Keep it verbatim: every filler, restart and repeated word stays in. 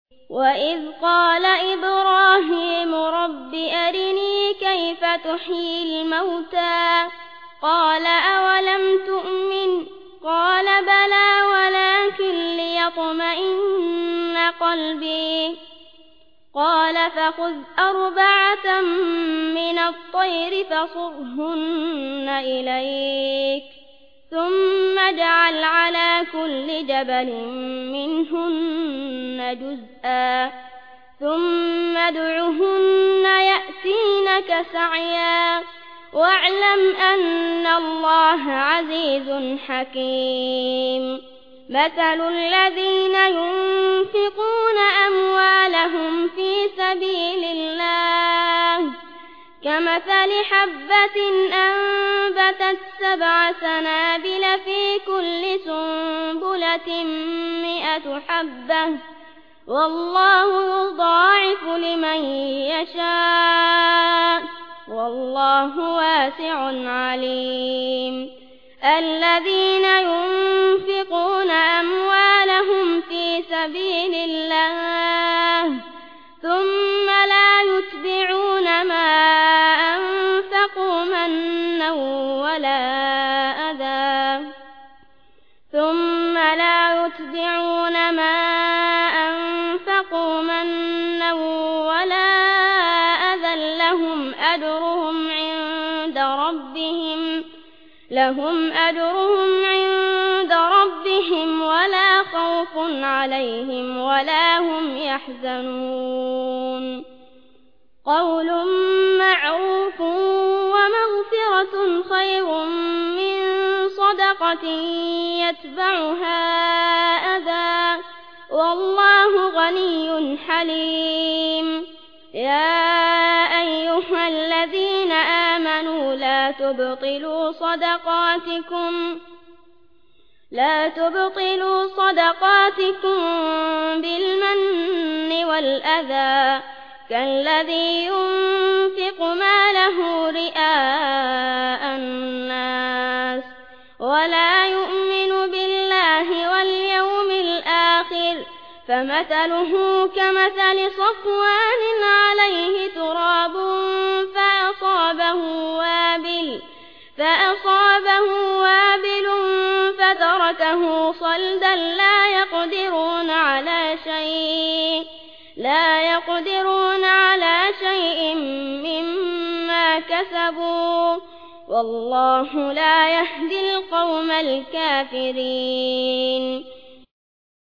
وإذ قال إبراهيم رب أرني كيف تحيي الموتى قال أولم تؤمن قال بلى ولكن ليطمئن قلبي قال فخذ أربعة من الطير فصرهن إليك ثم اجعل على كل جبل منهن جزءا ثم ادعهن يأتينك سعيا واعلم أن الله عزيز حكيم مثل الذين ينفقون أموالهم في سبيل الله كمثل حبة أنبتت سبع سنابل في كل سنبلة مئة حبة والله يضاعف لمن يشاء والله واسع عليم الذين ينفقون أموالهم في سبيل الله ثم لا يتبعون ما أنفقوا منا ولا أذى ثم لا يتبعون ما أنفقوا منا ولا أذى لهم أجرهم عند ربهم لهم أجرهم عند ربهم ولا خوف عليهم ولا هم يحزنون قول معروف ومغفرة خير من صدقة يتبعها أذى والله غني حليم يا أيها الذين آمنوا لا تبطلوا صدقاتكم لا تبطلوا صدقاتكم بالمن والأذى كالذي ينفق ماله رئاء الناس ولا يؤمن بالله واليوم الآخر فمثله كمثل صفوان عليه تراب فأصابه وابل فأصابه وابل فتركه صلدا لا يقدرون على شيء لا يقدرون على شيء مما كسبوا والله لا يهدي القوم الكافرين